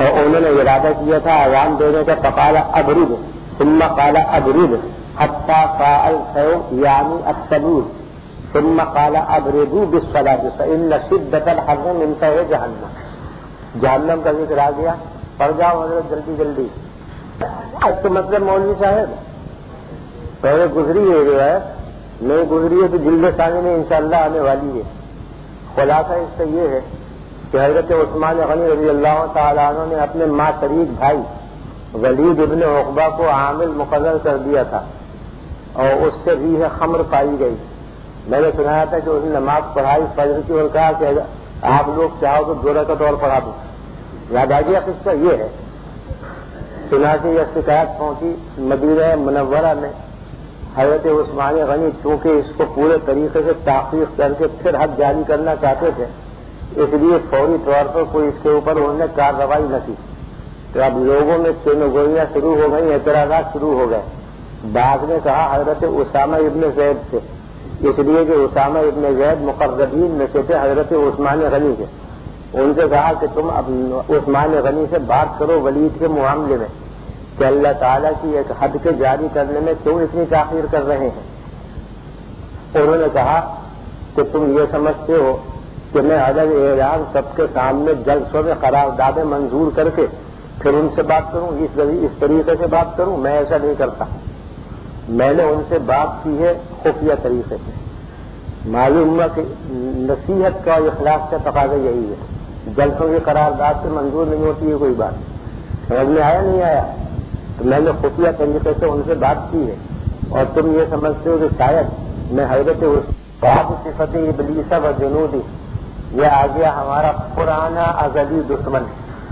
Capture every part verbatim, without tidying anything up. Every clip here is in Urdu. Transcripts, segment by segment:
اور انہوں نے ارادہ کیا تھا اذان دینے کا، فقال ابرد ثم قال ابرد حتى فعل یعنی السلول ثم قال ابردوا بالصلاة فإن شدة الحر من فیض جہنم. جہنم کا ذکر آ گیا، پڑھ جاؤ حضرت جلدی جلدی. اب تو مطلب مولوی صاحب پہلے گزری ہے روایت، نہیں گزری ہے تو جلد ثانی میں انشاءاللہ آنے والی ہے. خلاصہ اس سے یہ ہے کہ حضرت عثمان غنی رضی اللہ تعالیٰ عنہ نے اپنے ماں شریک بھائی ولید ابن عقبہ کو عامل مقرر کر دیا تھا اور اس سے ریح خمر پائی گئی. میں نے سنایا تھا کہ اس نے نماز پڑھائی فجر کی اور کہا کہ آپ لوگ چاہو تو دو رکعت اور پڑھا دوں. یاد آ گیا قصہ یہ ہے. چنانچہ یہ شکایت پہنچی مدینہ منورہ میں. حضرت عثمان غنی چونکہ اس کو پورے طریقے سے تحقیق کر کے پھر حد جاری کرنا چاہتے تھے، اس لیے فوری طور پر کوئی اس کے اوپر انہوں نے کارروائی نہ کی. تو اب لوگوں میں چینگوئیاں شروع ہو گئی، اعتراضات شروع ہو گئے. بعض نے کہا حضرت اسامہ ابن زید سے، اس لیے کہ اسامہ ابن زید مقربین میں سے تھے حضرت عثمان غنی کے. ان سے کہا کہ تم اب عثمان غنی سے بات کرو ولید کے معاملے میں کہ اللہ تعالیٰ کی ایک حد کے جاری کرنے میں کیوں اتنی تاخیر کر رہے ہیں. انہوں نے کہا کہ تم یہ سمجھتے ہو کہ میں عدد اعلان سب کے سامنے جلسوں میں قراردادیں منظور کر کے پھر ان سے بات کروں، اس اس طریقے سے بات کروں؟ میں ایسا نہیں کرتا. میں نے ان سے بات کی ہے خفیہ طریقے سے. معلوم ہوا کہ نصیحت کا اور اخلاص کا تقاضا یہی ہے. جلسوں کی قرارداد سے منظور نہیں ہوتی ہے کوئی بات. سمجھ میں آیا نہیں آیا؟ تو میں نے خفیہ طریقے سے ان سے بات کی ہے اور تم یہ سمجھتے ہو کہ شاید میں حضرت باب صفت ابلیس و جنودی، یہ آ گیا ہمارا پرانا ازلی دشمن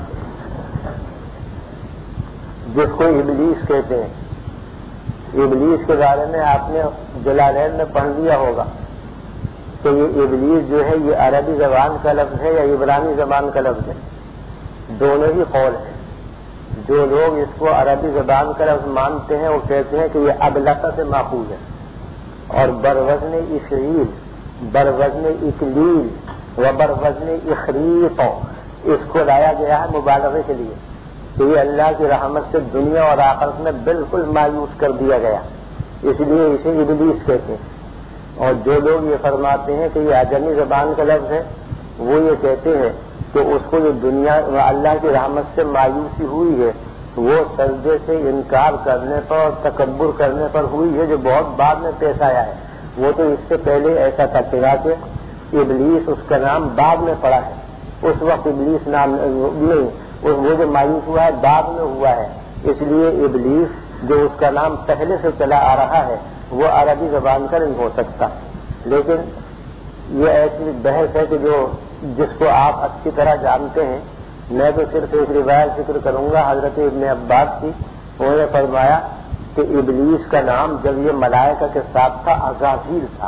جس کو ابلیس کہتے ہیں. ابلیس کے بارے میں آپ نے جلالین میں پڑھ لیا ہوگا کہ یہ ابلیس جو ہے یہ عربی زبان کا لفظ ہے یا عبرانی زبان کا لفظ ہے، دونوں ہی قول ہیں. جو لوگ اس کو عربی زبان کا لفظ مانتے ہیں وہ کہتے ہیں کہ یہ ابلقہ سے ماخوذ ہے اور بروزن افریل، بروزن اکلیل و بروزن اخریق اس کو لایا گیا ہے مبالغے کے لیے کہ یہ اللہ کی رحمت سے دنیا اور آخرت میں بالکل مایوس کر دیا گیا، اس لیے اسے ابلیس کہتے ہیں. اور جو لوگ یہ فرماتے ہیں کہ یہ عجمی زبان کا لفظ ہے وہ یہ کہتے ہیں کہ اس کو جو دنیا اللہ کی رحمت سے مایوسی ہوئی ہے وہ سجدے سے انکار کرنے پر اور تکبر کرنے پر ہوئی ہے، جو بہت بعد میں پیش آیا ہے. وہ تو اس سے پہلے ایسا تھا کہ ابلیس اس کا نام بعد میں پڑا ہے. اس وقت ابلیس نام نہیں، وہ جو مایوس ہوا ہے بعد میں ہوا ہے. اس لیے ابلیس جو اس کا نام پہلے سے چلا آ رہا ہے وہ عربی زبان کا نہیں ہو سکتا. لیکن یہ ایسی بحث ہے کہ جو جس کو آپ اچھی طرح جانتے ہیں. میں تو صرف ایک روایت ذکر کروں گا حضرت ابن عباس کی. انہوں نے فرمایا کہ ابلیس کا نام جب یہ ملائکہ کے ساتھ تھا عزازیل تھا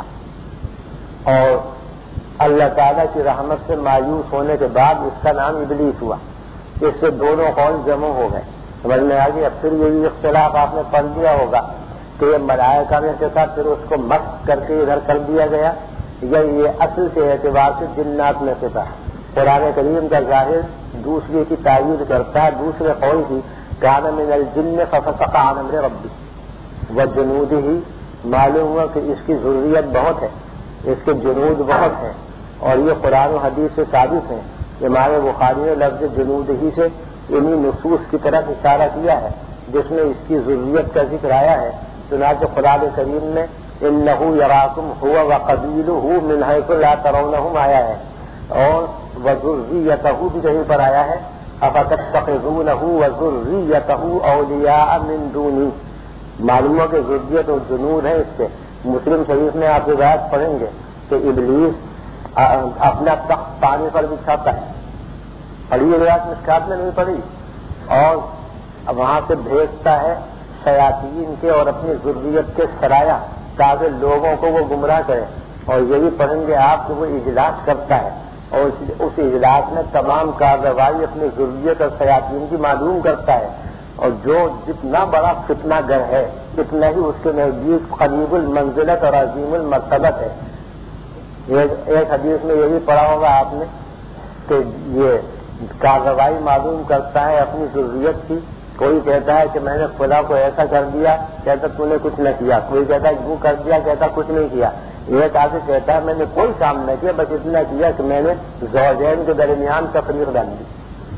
اور اللہ تعالیٰ کی رحمت سے مایوس ہونے کے بعد اس کا نام ابلیس ہوا. اس سے دونوں قول جمع ہو گئے. سمجھ میں آ گئی؟ اب پھر یہی اختلاف آپ نے پڑھ لیا ہوگا کہ یہ ملائکہ میں سے تھا پھر اس کو مسخ کر کے ادھر کر دیا گیا یا یہ اصل کے اعتبار سے جنات میں سے تھا. قرآن کریم کا ظاہر دوسرے کی تائید کرتا ہے، دوسرے قول کی کان من الجن ففسق عن امر ربی وجنودہ. معلوم ہوا کہ اس کی ضروریت بہت ہے، اس کے جنود بہت ہیں اور یہ قرآن و حدیث سے ثابت ہیں. امام بخاری نے لفظ جنود ہی سے انہی نصوص کی طرف اشارہ کیا ہے جس میں اس کی ضروریت کا ذکر آیا ہے. چنانچہ قرآن کریم میں انہ یراکم هو وقبیلہ من حیث لا ترونہم آیا ہے اور وذریتہ بھی کہیں پر آیا ہے افتتخذونہ وذریتہ اولیاء من دونی. معلوم ہے کہ ذریت اور جنود ہے. اس سے مسلم شریف میں آپ روایت پڑھیں گے کہ ابلیس اپنا تخت پانی پر بچھاتا ہے. پڑھی روایت مشکات میں نہیں پڑھی اور وہاں سے بھیجتا ہے شیاطین کے اور اپنی ذریت کے سرایہ تاکہ لوگوں کو وہ گمراہ کرے. اور یہ بھی پڑھیں گے آپ کہ وہ اجلاس کرتا ہے اور اس اجلاس میں تمام کارروائی اپنی ضروریت اور شیاطین کی معلوم کرتا ہے. اور جو جتنا بڑا فتنہ گر ہے اتنا ہی اس کے نزدیک قریب المنزلت اور عظیم المرتبت ہے. ایک حدیث میں یہ بھی پڑھا ہوگا آپ نے کہ یہ کارروائی معلوم کرتا ہے اپنی ضروریت کی. کوئی کہتا ہے کہ میں نے فلاں کو ایسا کر دیا, کہتا تو نے کچھ نہ کیا. کوئی کہتا ہے وہ کر دیا, کہتا کچھ نہیں کیا. ایک آدمی کہتا ہے میں نے کوئی کام نہ کیا, بس اتنا کیا کہ میں نے زوجین کے درمیان تفریق ڈال دی.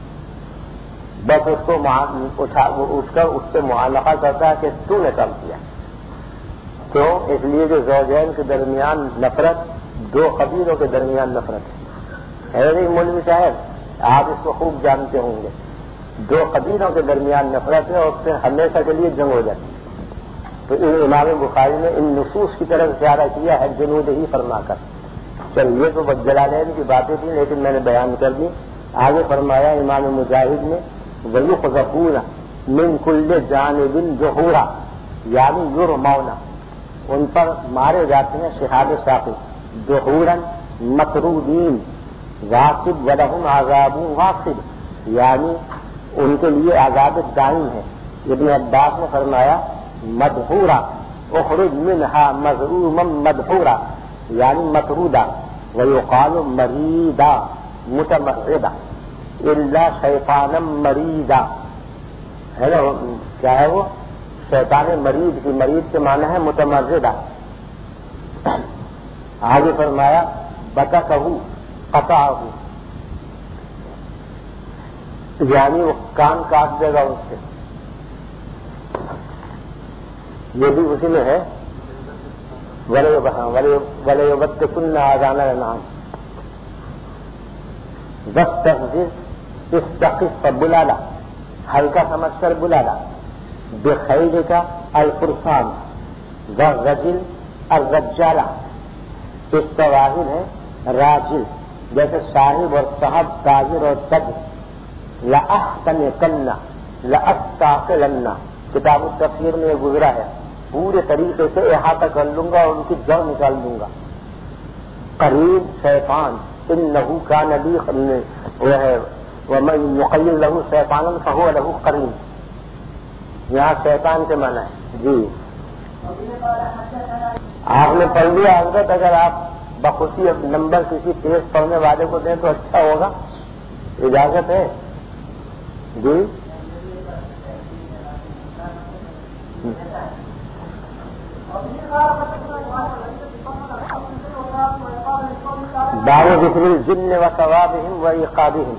بس اس کو اٹھ کر اس سے معانقہ کرتا ہے کہ تو نے کام کیا. کیوں؟ اس لیے کہ زوجین کے درمیان نفرت دو قبیلوں کے درمیان نفرت ہے. ہے نہیں مولوی صاحب, آپ اس کو خوب جانتے ہوں گے. دو قبیلوں کے درمیان نفرت ہے اور اس سے ہمیشہ کے لیے جنگ ہو جاتی ہے. تو امام بخاری نے ان نصوص کی طرف اشارہ کیا ہے جنود ہی فرما کر. چل یہ تو جلالین کی باتیں تھیں لیکن میں نے بیان کر دی. آگے فرمایا امام مجاہد نے وَيُخْذَفُونَ مِنْ كُلِّ جَانِبٍ جُحُورًا, یعنی یرمون, ان پر مارے جاتے ہیں شہاب ساقی. جحوراً مطرودین, غاصب وَلَهُمْ عَذَابٌ غاصب, یعنی ان کے لیے عذاب دائم ہے. ابن عباس نے فرمایا مدحورا اخرج منها مذعوما مدحورا, یعنی مطرودا. ويقال مریدا متمردا الا شیطانا مریدا, ہے نا, کیا ہے وہ شیطان مرید کی, مرید کے معنی ہے متمردا. آگے فرمایا بتکہ قطعہ, یعنی وہ کان کاٹ دے گا اس سے. یہ بھی اسی میں ہے وَلَيُبَتِّكُنَّ آذَانَ الْأَنْعَامِ وَاسْتَغْفِرْ اسْتَقِفْ فَبُلَالَ, ہلکا سمجھ کر بلالا. بِخَيْلِكَ الْفُرْسَانِ وَالرَّجِلِ الرَّجَّالَ, اس کا واحد ہے راجل, جیسے صاحب اور صاحب, تاجر اور تاجر. لَأَحْتَنِقَنَّ لَأَسْتَعْقِلَنَّ, کتاب التفسیر میں یہ گزرا ہے. پورے طریقے سے احاطہ کر لوں گا اور ان کی جڑ نکال دوں گا. قریب شیطان انہ کان لی وہ ہے ومن یقیل لہ شیطانا فہو لہ قرین, یہاں شیطان کے معنی ہے. جی آپ نے پڑھ لیا حضرت, اگر آپ بخوشی نمبر کسی تیز پڑھنے والے کو دیں تو اچھا ہوگا. اجازت ہے؟ جی باب ذکر الجن و ثوابہم و عقابہم.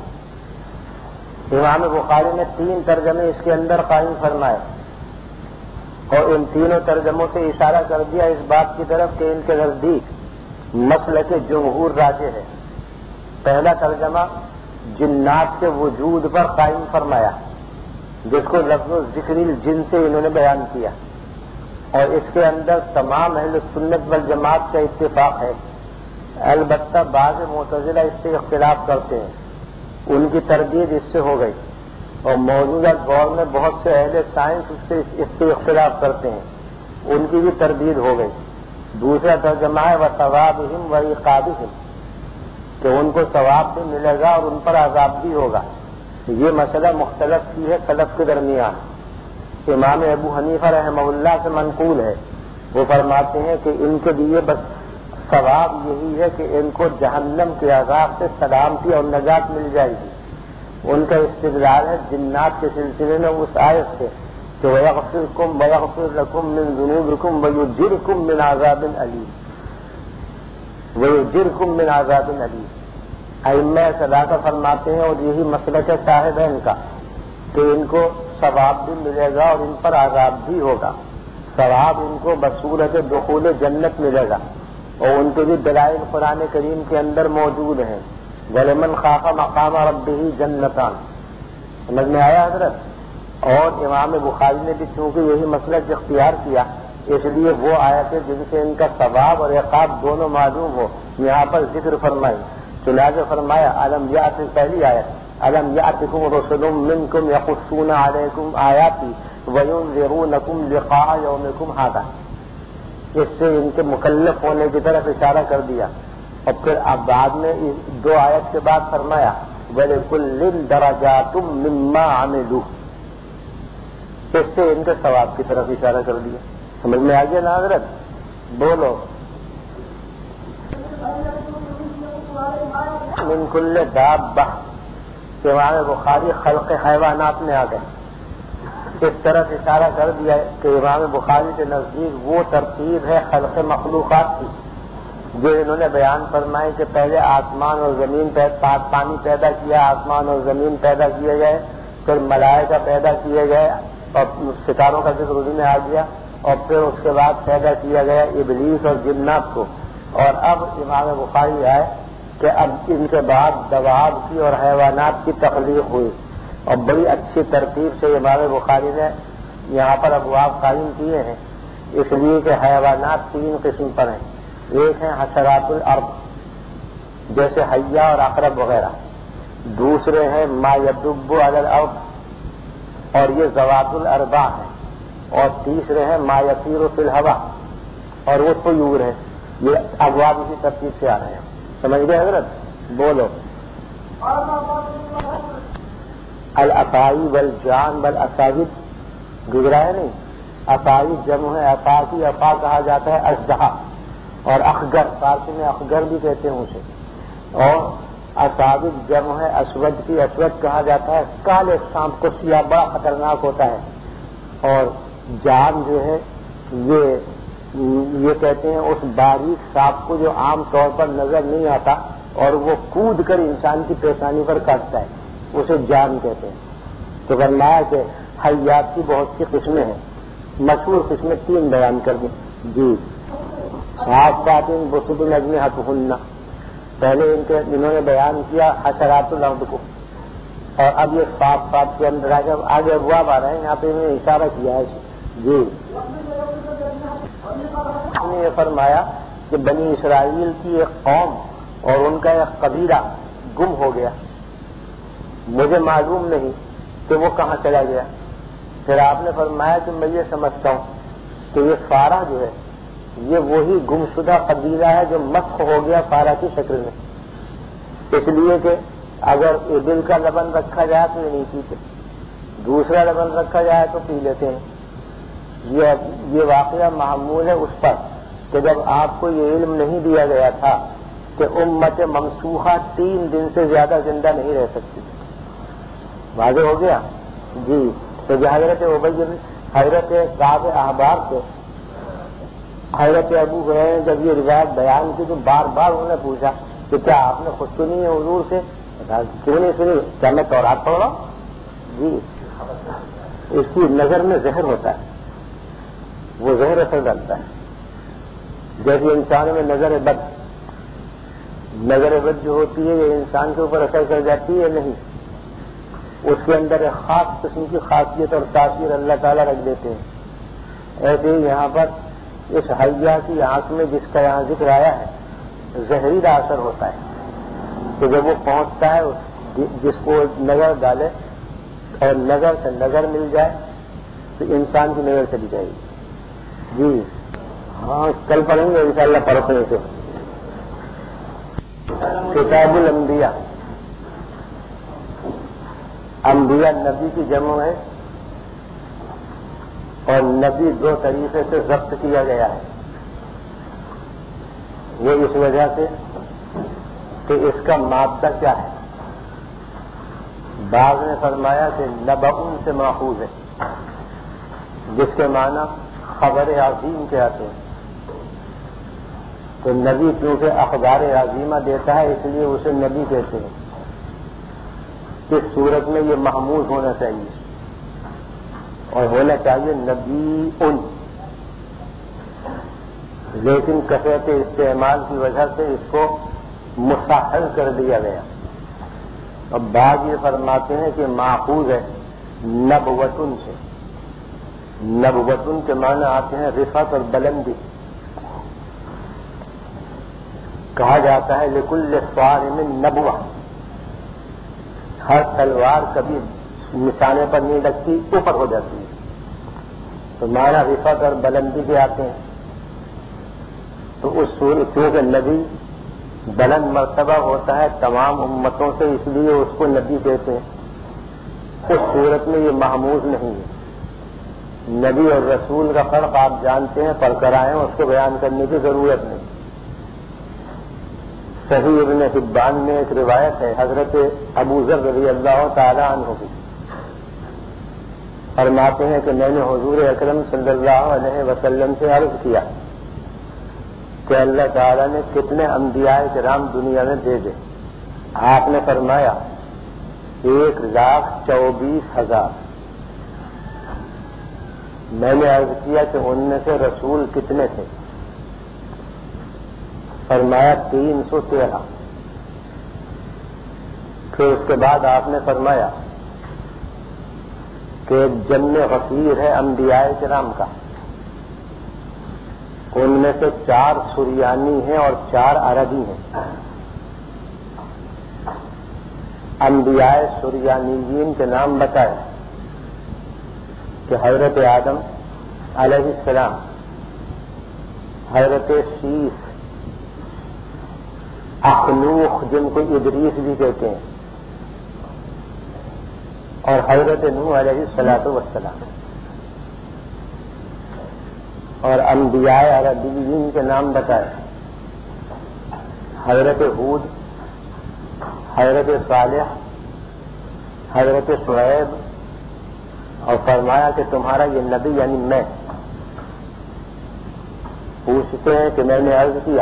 امام بخاری نے تین ترجمے اس کے اندر قائم فرمائے اور ان تینوں ترجموں سے اشارہ کر دیا اس بات کی طرف کہ ان کے نزدیک مسلک جمہور راجح ہے. پہلا ترجمہ جنات کے وجود پر قائم فرمایا, جس کو لفظ ذکر الجن سے انہوں نے بیان کیا, اور اس کے اندر تمام اہل سنت والجماعت کا اتفاق ہے. البتہ بعض معتزلہ اس سے اختلاف کرتے ہیں, ان کی تردید اس سے ہو گئی, اور موجودہ دور میں بہت سے اہل سائنس اس سے اس سے اختلاف کرتے ہیں, ان کی بھی تردید ہو گئی. دوسرا ترجمہ ہے وَثَوَابِهِمْ وَعِقَابِهِمْ, کہ ان کو ثواب بھی ملے گا اور ان پر عذاب بھی ہوگا. یہ مسئلہ مختلف کی ہے سلف کے درمیان. امام ابو حنیفہ رحمہ اللہ سے منقول ہے, وہ فرماتے ہیں کہ ان کے لیے بس ثواب یہی ہے کہ ان کو جہنم کے عذاب سے سلامتی اور نجات مل جائے گی. ان کا استدلال ہے جنات کے سلسلے میں اس آیت سے کہ وَيَغْفِرْكُمْ وَيَغْفِرْ لَكُمْ مِنْ ذُنُوبِكُمْ وَيُجِرْكُمْ مِنْ عَذَابٍ أَلِيمٍ وَيُجِرْكُمْ مِنْ عَذَابٍ أَلِيمٍ. ائمہ صداقہ فرماتے ہیں, اور یہی مسلک صاحب ہے ان کا, کہ ان کو ثواب بھی ملے گا اور ان پر عذاب بھی ہوگا. ثواب ان کو بصورت دخول جنت ملے گا, اور ان کے بھی دلائل قرآن کریم کے اندر موجود ہیں. وَلِمَنْ خَافَ مَقَامَ رَبِّهِ جَنَّتَانِ, سمجھ میں آیا حضرت. اور امام بخاری نے بھی چونکہ یہی مسلک اختیار کیا, اس لیے وہ آیتیں جن سے ان کا ثواب اور عقاب دونوں معلوم ہو یہاں پر ذکر فرمائی. چنانچہ فرمایا الم یأت, پہلی آیت الم یأتکم رسل منکم یقصون علیکم آیاتی وینذرونکم لقاء یومکم ھذا. اس سے ان کے مکلف ہونے کی طرف اشارہ کر دیا. اور پھر اب بعد میں دو آیت کے بعد فرمایا وَلِكُلٍّ دَرَجَاتٌ مِّمَّا عَمِلُوا, اس سے ان کے ثواب کی طرف اشارہ کر دیا. سمجھ میں آ گیا نا حضرت؟ بولو. من کل دابہ, کہ امام بخاری خلق حیوانات میں آ گئے. اس طرح اشارہ کر دیا کہ امام بخاری کے نزدیک وہ ترتیب ہے خلق مخلوقات کی جو انہوں نے بیان فرمائی کہ پہلے آسمان اور زمین پانی پیدا کیا، آسمان اور زمین پیدا کیے گئے، پھر ملائکہ پیدا کیے گئے اور ستاروں کا ذکر اردو میں آ گیا، اور پھر اس کے بعد پیدا کیا گیا ابلیس اور جنات کو. اور اب امام بخاری آئے کہ اب ان کے بعد دواب کی اور حیوانات کی تخلیق ہوئی، اور بڑی اچھی ترتیب سے امام بخاری نے یہاں پر ابواب قائم کیے ہیں، اس لیے کہ حیوانات تین قسم پر ہیں. ایک ہیں حشرات الارض جیسے حیا اور عقرب وغیرہ، دوسرے ہیں ما یدب علی الارض اور یہ ذوات الاربع ہیں، اور تیسرے ہیں ما یطیر فی الہوا اور وہ طیور ہیں. یہ ابواب اسی ترتیب سے آ رہے ہیں. سمجھ گئے حضرت؟ بولو. العطائی والجان والاساجد گزرا ہے نہیں؟ عطائی جمع ہے عطا کی، عطا کہا جاتا ہے اژدہا، اور اخگر فارسی میں اخگر بھی کہتے ہیں اسے. اور اساجد جمع ہے اسود کی، اسود کہا جاتا ہے کالے سانپ کو، سیاہ بڑا خطرناک ہوتا ہے. اور جان جو ہے یہ یہ کہتے ہیں اس باریک سانپ کو جو عام طور پر نظر نہیں آتا اور وہ کود کر انسان کی پیشانی پر کاٹتا ہے، اسے جان کہتے ہیں. تو فرمایا کہ حیات کی بہت سی قسمیں ہیں، مشہور قسمیں تین بیان کر دیں. جی صافات بسط اجنحتہن، پہلے ان کے انہوں نے بیان کیا حشرات الارض کو، اور اب یہ صافات کے اندر آگے آگے ابواب آ رہے ہیں، یہاں پہ انہوں نے اشارہ کیا ہے. جی ہم نے یہ فرمایا کہ بنی اسرائیل کی ایک قوم اور ان کا ایک قبیلہ گم ہو گیا، مجھے معلوم نہیں کہ وہ کہاں چلا گیا. پھر آپ نے فرمایا کہ میں یہ سمجھتا ہوں کہ یہ فارہ جو ہے یہ وہی گمشدہ قبیلہ ہے جو مسخ ہو گیا فارہ کی شکل میں، اس لیے کہ اگر ابل کا لبن رکھا جائے تو یہ نہیں پیتے، دوسرا لبن رکھا جائے تو پی لیتے ہیں. یہ یہ واقعہ معمول ہے اس پر کہ جب آپ کو یہ علم نہیں دیا گیا تھا کہ امت ممسوحہ تین دن سے زیادہ زندہ نہیں رہ سکتی. واضح ہو گیا؟ جی. تو جو حضرت ابی حضرت کعب احبار سے حضرت ابو ہریرہ نے جب یہ روایت بیان کی تو بار بار انہوں نے پوچھا کہ کیا آپ نے خود سنی ہے حضور سے؟ کیوں نہیں سنی؟ کیا میں تورات پڑھ رہا ہوں؟ جی. اس کی نظر میں زہر ہوتا ہے، وہ زہر اثر ڈالتا ہے. جیسے انسان میں نظر بد نظر بد جو ہوتی ہے یہ انسان کے اوپر اثر کر جاتی ہے نہیں، اس کے اندر ایک خاص قسم کی خاصیت اور تاثیر اللہ تعالیٰ رکھ دیتے ہیں. ایسے ہی یہاں پر اس حیا کی آنکھ میں جس کا یہاں ذکر آیا ہے زہریلا اثر ہوتا ہے کہ جب وہ پہنچتا ہے جس کو نظر ڈالے اور نظر سے نظر مل جائے تو انسان کی نظر چلی جائے گی. جی ہاں کل پڑھیں گے انشاءاللہ پرسوں سے. کتاب الانبیاء، انبیاء نبی کی جمع ہے اور نبی دو طریقے سے ضبط کیا گیا ہے. وہ اس وجہ سے کہ اس کا مادہ کیا ہے. بعض نے فرمایا کہ نبأ سے ماخوذ ہے جس کے معنی خبر عظیم کے آتے ہیں. تو نبی کیونکہ اخبار عظیمہ دیتا ہے اس لیے اسے نبی کہتے ہیں. اس صورت میں یہ محمود ہونا چاہیے اور ہونا چاہیے نبی ان، لیکن کثرت استعمال کی وجہ سے اس کو مسہل کر دیا گیا. اب بعض یہ فرماتے ہیں کہ ماخوذ ہے نبوتن سے. نبوتن کے معنی آتے ہیں رفعت اور بلندی. کہا جاتا ہے لکل صارم نبوہ، ہر تلوار کبھی نشانے پر نہیں لگتی اوپر ہو جاتی ہے، تو معنی رفعت اور بلندی کے آتے ہیں. تو اس صورت کیونکہ نبی بلند مرتبہ ہوتا ہے تمام امتوں سے اس لیے اس کو نبی کہتے ہیں. اس صورت میں یہ محمود نہیں ہے. نبی اور رسول کا فرق آپ جانتے ہیں، پڑھ کر آئے ہیں، اس کو بیان کرنے کی ضرورت نہیں. صحیح ابن حبان میں ایک روایت ہے حضرت ابو ذر رضی اللہ تعالی عنہ کی، فرماتے ہیں کہ میں نے حضور اکرم صلی اللہ علیہ وسلم سے عرض کیا کہ اللہ تعالیٰ نے کتنے انبیاء کرام دنیا میں بھیجے؟ آپ نے فرمایا ایک لاکھ چوبیس ہزار۔ میں نے عرض کیا کہ ان میں سے رسول کتنے تھے؟ فرمایا تین سو تیرہ۔ پھر اس کے بعد آپ نے فرمایا کہ جم غفیر ہے انبیاء کرام کا، ان میں سے چار سریانی ہیں اور چار عربی ہیں۔ انبیاء سریانیین کے نام بتائے کہ حضرت آدم علیہ السلام، حضرت شیس، اخنوخ جن کو ادریس بھی کہتے ہیں، اور حضرت نوح علیہ الصلوۃ والسلام۔ اور انبیاء عربیین کے نام بتائے حضرت ہود، حضرت صالح، حضرت شعیب، اور فرمایا کہ تمہارا یہ نبی یعنی میں۔ پوچھتے ہیں کہ میں نے عرض کیا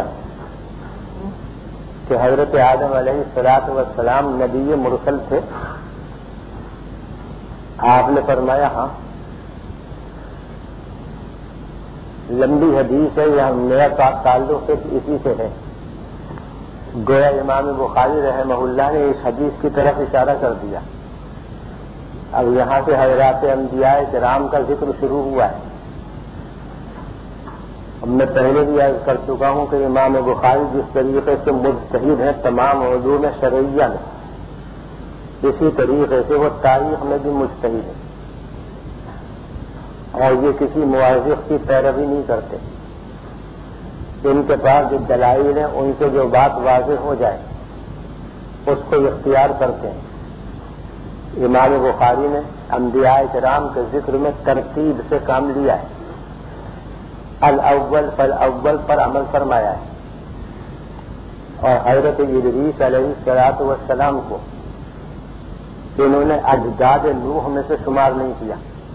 کہ حضرت آدم علیہ الصلوۃ والسلام نبی مرسل تھے؟ آپ نے فرمایا ہاں۔ لمبی حدیث ہے، یہ میرا تعلق صرف اسی سے ہے۔ گویا امام بخاری رحمہ اللہ نے اس حدیث کی طرف اشارہ کر دیا۔ اب یہاں سے حضرات انبیاء کرام کا ذکر شروع ہوا ہے۔ اب میں پہلے بھی عرض کر چکا ہوں کہ امام بخاری جس طریقے سے مجتہد ہیں تمام علوم شرعیہ میں، اسی طریقے سے وہ تاریخ میں بھی مجتہد ہیں، اور یہ کسی موافق کی پیروی نہیں کرتے۔ ان کے پاس جو دلائل ہیں ان سے جو بات واضح ہو جائے اس کو اختیار کرتے ہیں۔ امام بخاری نے انبیاء کرام کے ذکر میں ترتیب سے کام لیا ہے، الاول فالاول پر عمل فرمایا ہے، اور حضرت ادریس علیہ الصلوۃ والسلام کو انہوں نے اجداد نوح میں سے شمار نہیں کیا،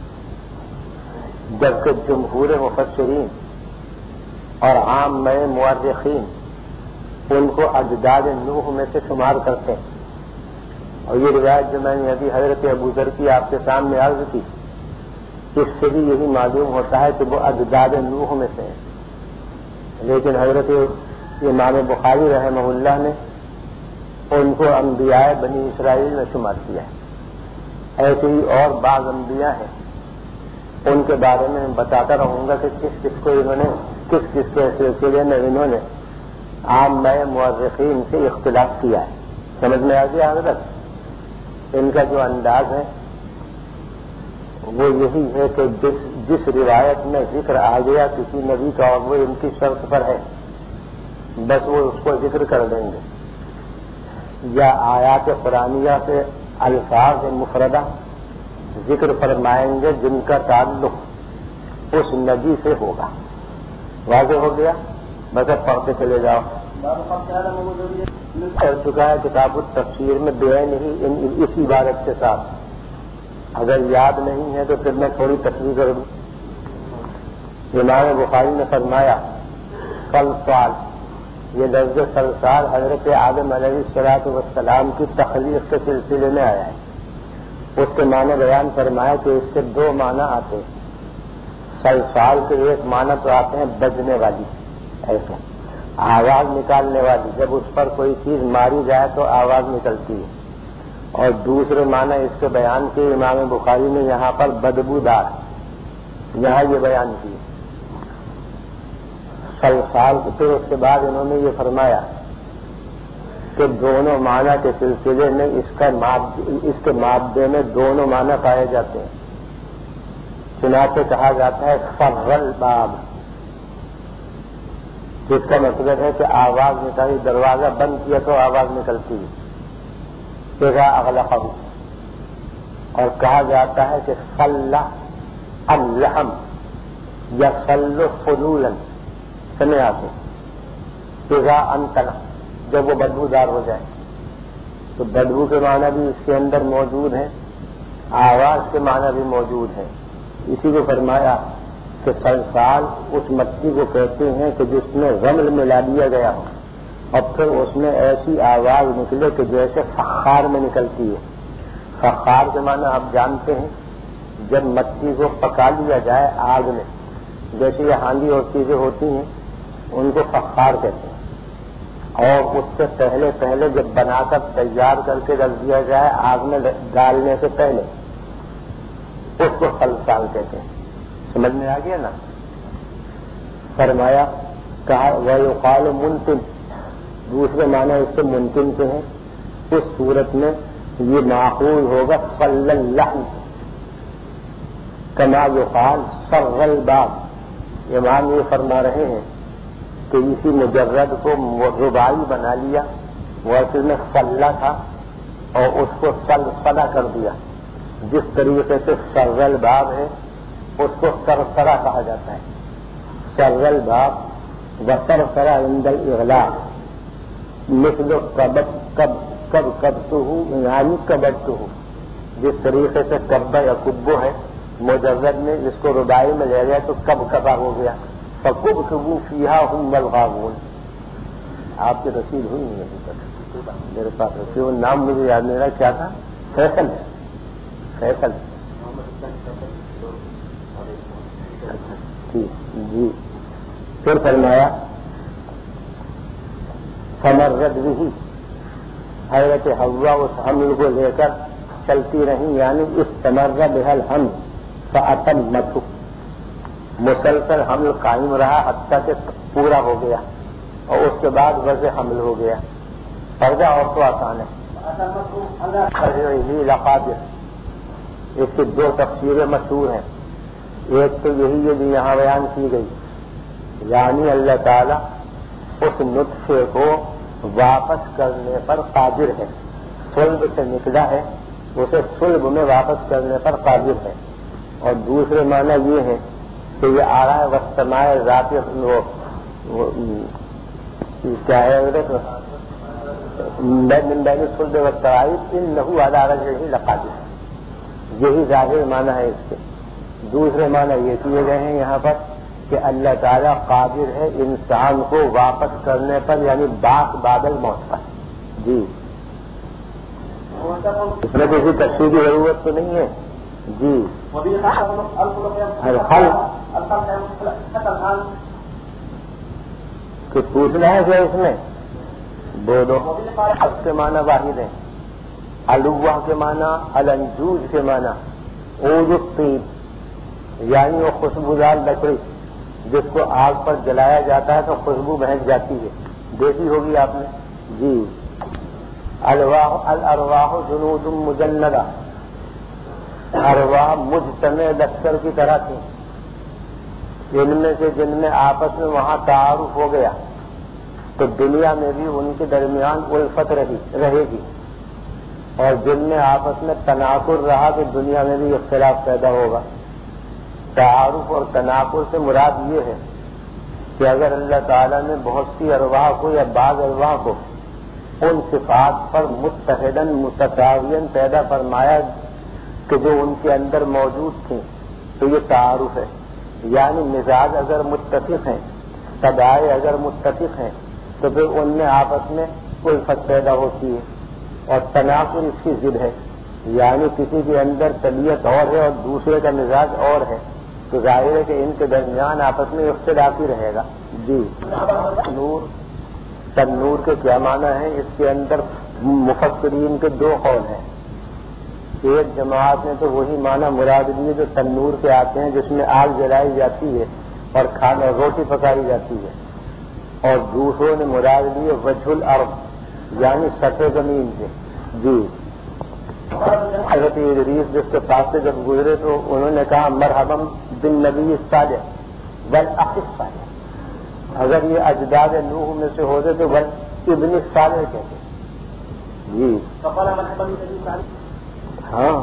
جبکہ جمہور مفسرین اور عام میں مورخین ان کو اجداد نوح میں سے شمار کرتے ہیں۔ اور یہ روایت جو میں نے ابھی حضرت ابو ذر کی آپ کے سامنے عرض کی، اس سے بھی یہی معلوم ہوتا ہے کہ وہ اجداد نوح میں سے ہیں، لیکن حضرت امام بخاری رحمہ اللہ نے ان کو انبیاء بنی اسرائیل میں شمار کیا ہے۔ ایسے ہی اور بعض انبیاء ہیں، ان کے بارے میں بتاتا رہوں گا کہ کس کس کو انہوں نے کس کس کے سلسلے میں انہوں نے عام میں مورخین سے اختلاف کیا ہے۔ سمجھ میں آ گیا حضرت؟ ان کا جو انداز ہے وہ یہی ہے کہ جس جس روایت میں ذکر آ گیا کسی نبی کا اور وہ ان کی شرط پر ہے، بس وہ اس کو ذکر کر دیں گے، یا آیات قرآنیہ سے الفاظ مفردہ ذکر فرمائیں گے جن کا تعلق اس نبی سے ہوگا۔ واضح ہو گیا؟ بس اب پڑھتے چلے جاؤ۔ کر چکا ہے کتاب التفسیر میں بے نہیں اس عبارت کے ساتھ، اگر یاد نہیں ہے تو پھر میں تھوڑی تصویر کر دوں۔ امام بخاری نے فرمایا سلسال، یہ لفظ سلسال حضرت آدم علیہ الصلوۃ والسلام کی تخلیق کے سلسلے میں آیا ہے۔ اس کے معنی بیان فرمایا کہ اس سے دو معنی آتے ہیں۔ سلسال کے ایک معنی تو آتے ہیں بجنے والی، ایسے آواز نکالنے والی، جب اس پر کوئی چیز ماری جائے تو آواز نکلتی ہے، اور دوسرے معنی اس کے بیان کے امام بخاری نے یہاں پر بدبودار یہاں یہ بیان کی سلسال۔ پھر اس کے بعد انہوں نے یہ فرمایا کہ دونوں معنی کے سلسلے میں اس کا اس کے مادے میں دونوں معنی پائے جاتے ہیں۔ چنانچہ کہا جاتا ہے فرل باب، جس کا مطلب ہے کہ آواز نکالی، دروازہ بند کیا تو آواز نکلتی ہے، اذا اغلقہ۔ اور کہا جاتا ہے کہ صلہ اللحم یا صلو فلولا، سمے آتے اذا انتنا، جب وہ بدبودار ہو جائے. تو بدبو کے معنی بھی اس کے اندر موجود ہیں, آواز کے معنی بھی موجود ہیں. اسی کو فرمایا کہ سلسال اس مٹی کو کہتے ہیں کہ جس میں رمل ملا دیا گیا ہو اور پھر اس میں ایسی آواز نکلے کہ جیسے فخار میں نکلتی ہے. فخار کے معنی آپ جانتے ہیں, جب مٹی کو پکا لیا جائے آگ میں, جیسے یہ ہانڈی اور چیزیں ہوتی ہیں ان کو فخار کہتے ہیں. اور اس سے پہلے پہلے جب بنا کر تیار کر کے رکھ دیا جائے آگ میں ڈالنے سے پہلے, اس کو سلسال کہتے ہیں. سمجھ میں آ گیا نا. فرمایا کہا وَيُقَالُ مُنْتِن, دوسرے معنی اس سے ممکن کے ہیں. اس صورت میں یہ ماخوذ ہوگا صلی اللہ کما یقال صغ الباب. امام یہ فرما رہے ہیں کہ اسی مجرد کو رباعی بنا لیا, وہ اصل میں صلہ تھا اور اس کو سلسلہ کر دیا. جس طریقے سے صغ الباب ہے اس کو سرسرا کہا جاتا ہے. صغ الباب و سرسرا عند الاغلاق مثل کب کب کب کبتہ یعنی کبتہ. جس طریقے سے کبہ یا کبو ہے مجرد میں جس کو رباعی میں لے گیا تو کب کبا ہو گیا. فَكُبْكِبُوا فِيهَا هُمْ الْغَاوُونَ. آپ کی رسید ہوئی نہیں ابھی تک میرے پاس رسید. وہ نام مجھے یاد نہیں رہا کیا تھا. فیصل ہے, فیصل جی. پھر فرمایا فمرت به, حضرت حوا اس حمل کو لے کر چلتی رہی, یعنی استمر بها الحمل فأتمته, مسلسل حمل قائم رہا حتیٰ کہ پورا ہو گیا اور اس کے بعد وضع حمل ہو گیا. پردہ اور تو آسان ہے. لقادر, اس کی دو تفسیریں مشہور ہیں. ایک تو یہی ہے جو یہاں بیان کی گئی, یعنی اللہ تعالیٰ اس نطفے کو واپس کرنے پر قادر ہے. صلب سے نکلا ہے, اسے صلب میں واپس کرنے پر قادر ہے. اور دوسرے معنی یہ ہے کہ یہ آ رہا ہے وسطمائے ذات وہ کیا ہے من بین الصلب والترائب انہ علی رجعہ لقادر. یہی ظاہر معنی ہے اس کے. دوسرے معنی یہ کیے گئے ہیں یہاں پر کہ اللہ تعالیٰ قادر ہے انسان کو واپس کرنے پر, یعنی باق بادل موت پر. جی اس میں کسی تفصیل کی ضرورت تو نہیں ہے. جی کہ پوچھنا ہے کیا اس میں بولو. حق کے معنی واحد ہیں. الوہ کے معنی الانجوج کے معنی عود الطیب, یعنی وہ خوشبودار لکڑی جس کو آگ پر جلایا جاتا ہے تو خوشبو بہن جاتی ہے. دیکھی ہوگی آپ نے. جی الواح الارواح جنود مجندہ, ارواح مجتمع لشکر کی طرح تھی. ان میں سے جن میں آپس میں وہاں تعارف ہو گیا تو دنیا میں بھی ان کے درمیان الفت رہی رہے گی, اور جن میں آپس میں تناقض رہا تو دنیا میں بھی اختلاف پیدا ہوگا. تعارف اور تناقض سے مراد یہ ہے کہ اگر اللہ تعالیٰ نے بہت سی ارواح کو یا بعض ارواح کو ان صفات پر متحدن متساویاً پیدا فرمایا کہ جو ان کے اندر موجود تھیں تو یہ تعارف ہے. یعنی مزاج اگر متفق ہیں, طبائع اگر متفق ہیں تو پھر ان میں آپس میں الفت پیدا ہوتی ہے. اور تناقض اس کی ضد ہے, یعنی کسی کے اندر طبیعت اور ہے اور دوسرے کا مزاج اور ہے تو ظاہر ہے کہ ان کے درمیان آپس میں اختلافی رہے گا. جی نور, تنور کے کیا معنی ہے؟ اس کے اندر مفسرین کے دو قول ہیں. ایک جماعت نے تو وہی معنی مراد لیے جو تنور کے آتے ہیں جس میں آگ جلائی جاتی ہے اور کھانا روٹی پکائی جاتی ہے, اور دوسروں نے مراد لیے وجہ الارض یعنی سطح زمین کے. جی حضرت ادریس جس کے پاس سے جب گزرے تو انہوں نے کہا مرحبا بالنبی الصالح والاخ الصالح. اگر یہ اجداد نوح میں سے ہوتے تو ول ابن الصالح کہتے. جی ہاں,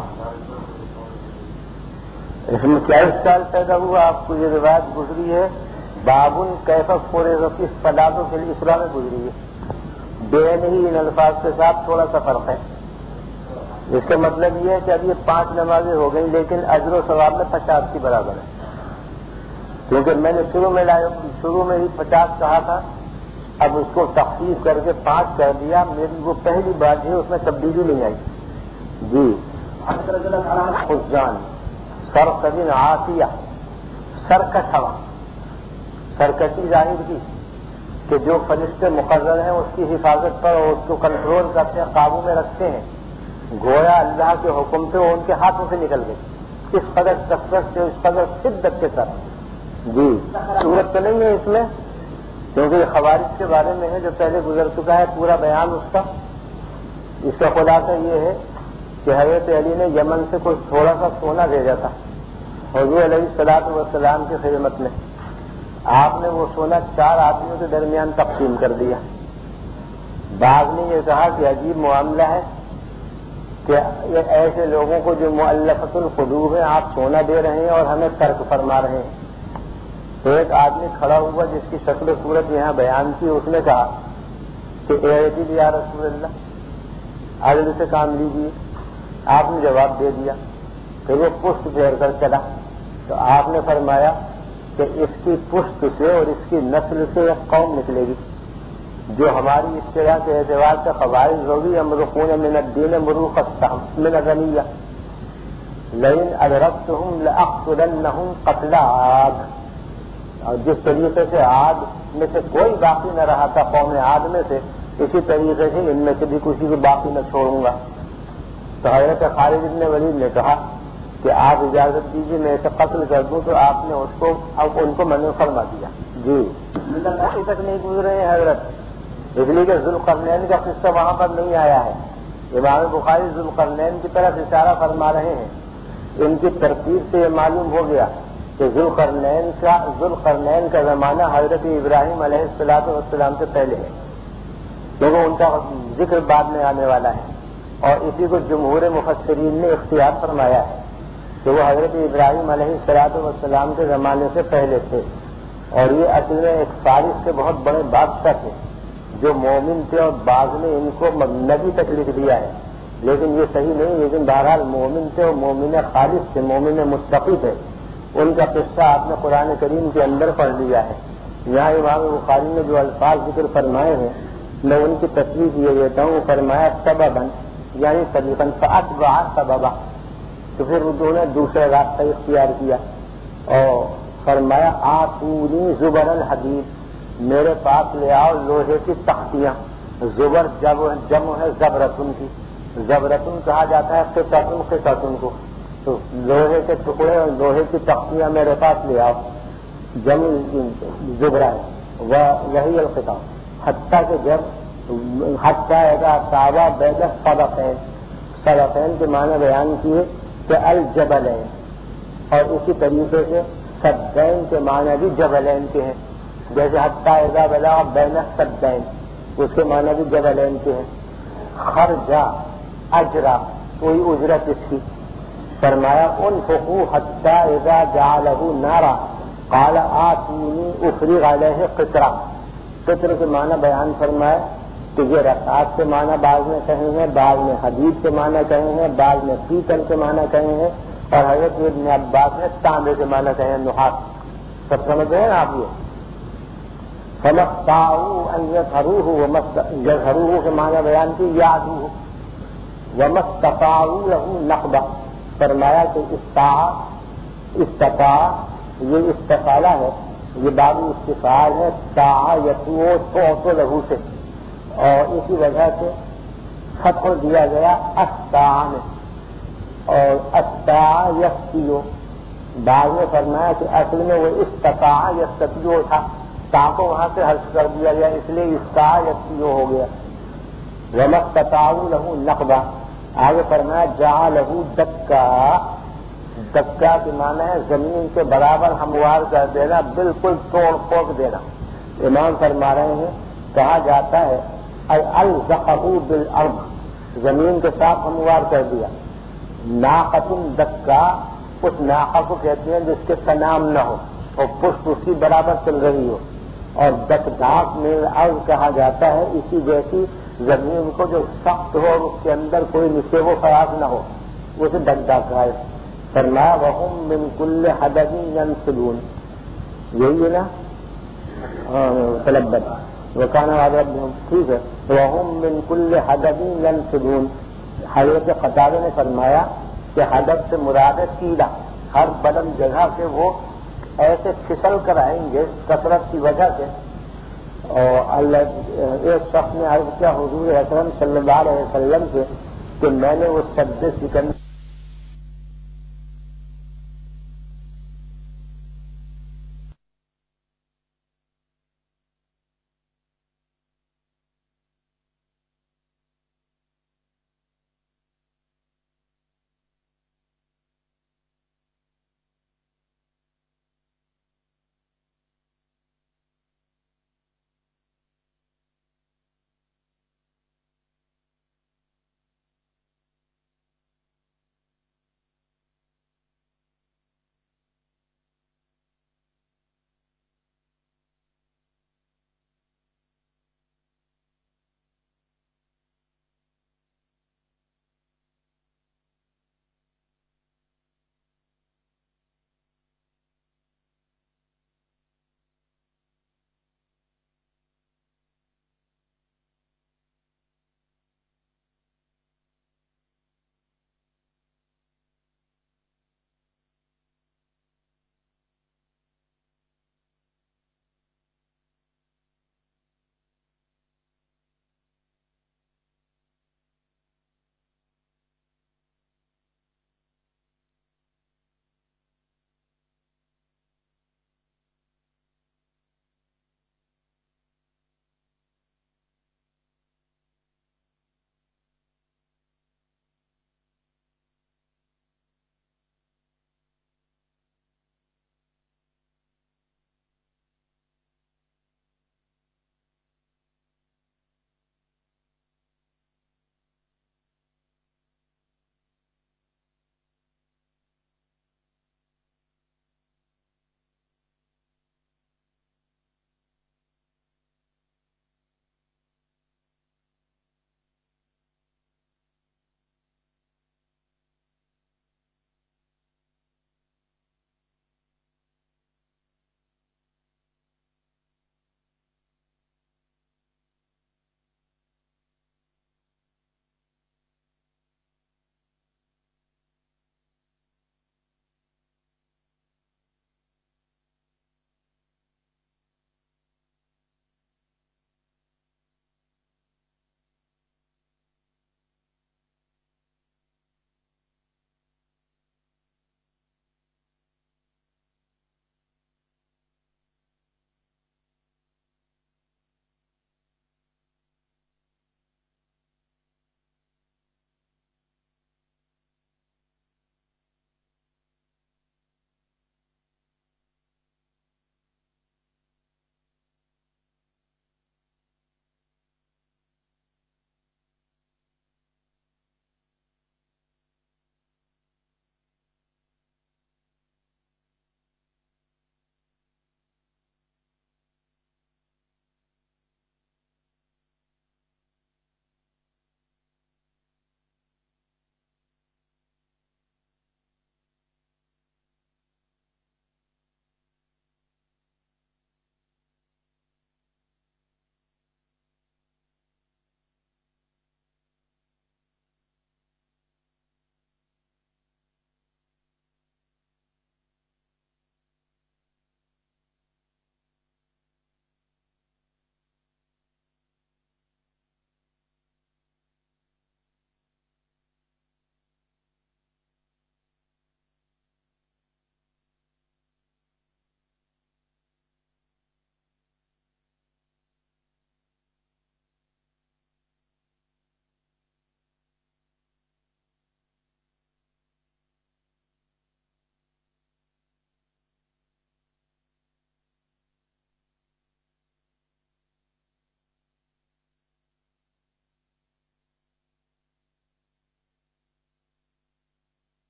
اس میں کیا اشکال پیدا ہوا؟ آپ کو یہ روایت گزری ہے بابن کیفیت فورے رفیع فلادوں کے لیے اسلام میں گزری ہے. بے نہیں ان الفاظ کے ساتھ تھوڑا سا فرق ہے. اس کا مطلب یہ ہے کہ اب یہ پانچ نمازیں ہو گئی لیکن اجر و ثواب میں پچاس کی برابر ہے، کیونکہ میں نے شروع میں لایا شروع میں ہی پچاس کہا تھا، اب اس کو تخفیف کر کے پانچ کر دیا. میری وہ پہلی بات ہے اس میں تبدیلی نہیں آئی. جی خزان سرکشن عافیہ، سرکش ہوا، سرکشی ظاہر کی کہ جو فرشتے مقرر ہیں اس کی حفاظت پر اور اس کو کنٹرول کرتے ہیں، قابو میں رکھتے ہیں، گویا اللہ کے حکم سے وہ ان کے ہاتھوں سے نکل گئے. اس قدر کثرت سے، اس قدر شدت کے ساتھ. جی صورت تو نہیں ہے اس میں، کیونکہ یہ خوارج کے بارے میں ہے جو پہلے گزر چکا ہے پورا بیان اس کا. اس کا خلاصہ یہ ہے کہ حضرت علی نے یمن سے کچھ تھوڑا سا سونا بھیجا تھا حضور علیہ الصلوۃ والسلام کی خدمت میں. آپ نے وہ سونا چار آدمیوں کے درمیان تقسیم کر دیا. بعض نے یہ کہا کہ عجیب معاملہ ہے کہ یہ ایسے لوگوں کو جو مؤلفۃ القلوب ہیں آپ سونا دے رہے ہیں اور ہمیں ترک فرما رہے ہیں. تو ایک آدمی کھڑا ہوا جس کی شکل و صورت یہاں بیان کی، اس نے کہا کہ اے عزیز یا رسول اللہ عدل سے کام لیجیے. آپ نے جواب دے دیا. پھر وہ پشت پھیر کر چلا تو آپ نے فرمایا کہ اس کی پشت سے اور اس کی نسل سے ایک قوم نکلے گی جو ہماری اس طرح کے اعتبار سے خوارج ہوگی. یمرقون من الدین مروق السهم من الرمیہ لئن ادرکتهم لاقتلنهم قتل عاد. اور جس طریقے سے عاد میں سے کوئی باقی نہ رہا تھا قوم عاد میں سے، اسی طریقے سے ان میں سے بھی کسی کو باقی نہ چھوڑوں گا. تو حضرت خالد بن ولید نے کہا کہ آپ اجازت دیجیے میں اسے قتل کر دوں. تو آپ نے اس کو اب ان کو منع فرما دیا. جی ابھی تک نہیں گزرے ہیں حضرت، اس لیے کہ ذوالقرنین کا قصہ وہاں پر نہیں آیا ہے. امام بخاری ذوالقرنین کی طرف اشارہ فرما رہے ہیں. ان کی ترتیب سے یہ معلوم ہو گیا کہ ذوالقرنین کا ذوالقرنین کا زمانہ حضرت ابراہیم علیہ الصلوۃ والسلام سے پہلے ہے، کیونکہ ان کا ذکر بعد میں آنے والا ہے. اور اسی کو جمہور مفسرین نے اختیار فرمایا ہے کہ وہ حضرت ابراہیم علیہ الصلوۃ والسلام کے زمانے سے پہلے تھے. اور یہ اصل میں ایک فارس کے بہت بڑے بادشاہ تھے جو مومن تھے، اور بعض نے ان کو نبی تک لکھ دیا ہے، لیکن یہ صحیح نہیں. لیکن بہرحال مومن تھے اور مومن خالص تھے، مومن متقی تھے. ان کا قصہ آپ نے قرآن کریم کے اندر پڑھ لیا ہے. یہاں امام بخاری نے جو الفاظ ذکر فرمائے ہیں میں ان کی تصویر یہ دیتا ہوں. فرمایا سببا یعنی طریقاً فاتبع سببا، تو پھر انہوں نے دوسرا راستہ اختیار کیا اور فرمایا آتونی زبر الحدید، میرے پاس لے آؤ لوہے کی تختیاں. زبر جمع ہے زبرتن کی، زبرتن کہا جاتا ہے قطعتن قطعتن کو. تو لوہے کے ٹکڑے اور لوہے کی تختیاں میرے پاس لے آؤ. جمع زبرہ ہے وہی القطع. حتیٰ کہ جب حتیٰ اذا صابہ بین صدفین، صدفین کے معنی بیان کیے کہ الجبلین، اور اسی طریقے سے سدین کے معنی بھی جبلین کے ہیں. جیسے حتیٰ اذا بلغ بین السدین، اس کے معنی بھی جبلین کے ہیں. خرجا اجرا کوئی اجرت اس کی. فرمایا انفقوا حتیٰ اذا جعلہ نارا قال آتونی افرغ علیہ قطرہ. قطر کے معنی بیان فرمایا کہ یہ رکعات کے معنی بعض میں کہیں ہیں، بعض میں حدید کے معنی کہیں ہیں، بعض میں پیتل کے معنی کہیں ہیں، اور حضرت ابن عباس نے تانبے کے معنی کہیں ہیں. نحاس سب سمجھ رہے ہیں آپ. یہ فَمَسْتَطَاعُوا أَن يَظْهَرُوهُ يَظْهَرُوهُ کے معنی بیان کی یعدوه وَمَسْتَطَاعُوا لَهُ نَقْبًا. فرمایا کہ استطاع استطاع یہ استفالہ ہے، یہ باب استفال ہے. طاع یتو تو لہو سے، اور اسی وجہ سے فتح دیا گیا استطاع میں. اور استطاع یستیو، بعض نے فرمایا کہ اصل میں وہ استطاع یستیو تھا، تا کو وہاں سے حذف کر دیا گیا، اس لیے استطاع یستیو ہو گیا. وَمَا اسْتَطَاعُوا لَهُ نَقْبًا. آگے فرمایا جعلہ دکا. دکا کے معنی ہے زمین کے برابر ہموار کر دینا، بالکل توڑ پھوڑ دینا. امام فرما رہے ہیں کہا جاتا ہے الزقہ بالارض، زمین کے ساتھ ہموار کر دیا. ناقۃ دکا، اس ناقہ کو کہتے ہیں جس کے سنام نہ ہو اور پشت اس کی برابر چل رہی ہو. اور دکداک میں ارض کہا جاتا ہے اسی جیسی زمین کو جو سخت ہو اور اس کے اندر کوئی نشیب و فراز نہ ہو، اسے دکداک کہا ہے۔ فرمایا وَهُمْ مِنْ كُلِّ حَدَبٍ يَنْسِلُونَ، یہی ہے نا تلبت وَكَانَ وَعْدُ رَبِّهِ، ٹھیک ہے۔ وَهُمْ مِنْ كُلِّ حَدَبٍ يَنْسِلُونَ، حضرت قتادہ نے فرمایا کہ حدب سے مراد ہے سیدھا، ہر بلند جگہ سے وہ ایسے پھسل کر آئیں گے کثرت کی وجہ سے۔ اور اللہ ایک شخص نے عرض کیا حضور اکرم صلی اللہ علیہ وسلم سے کہ میں نے وہ سجدے سکندر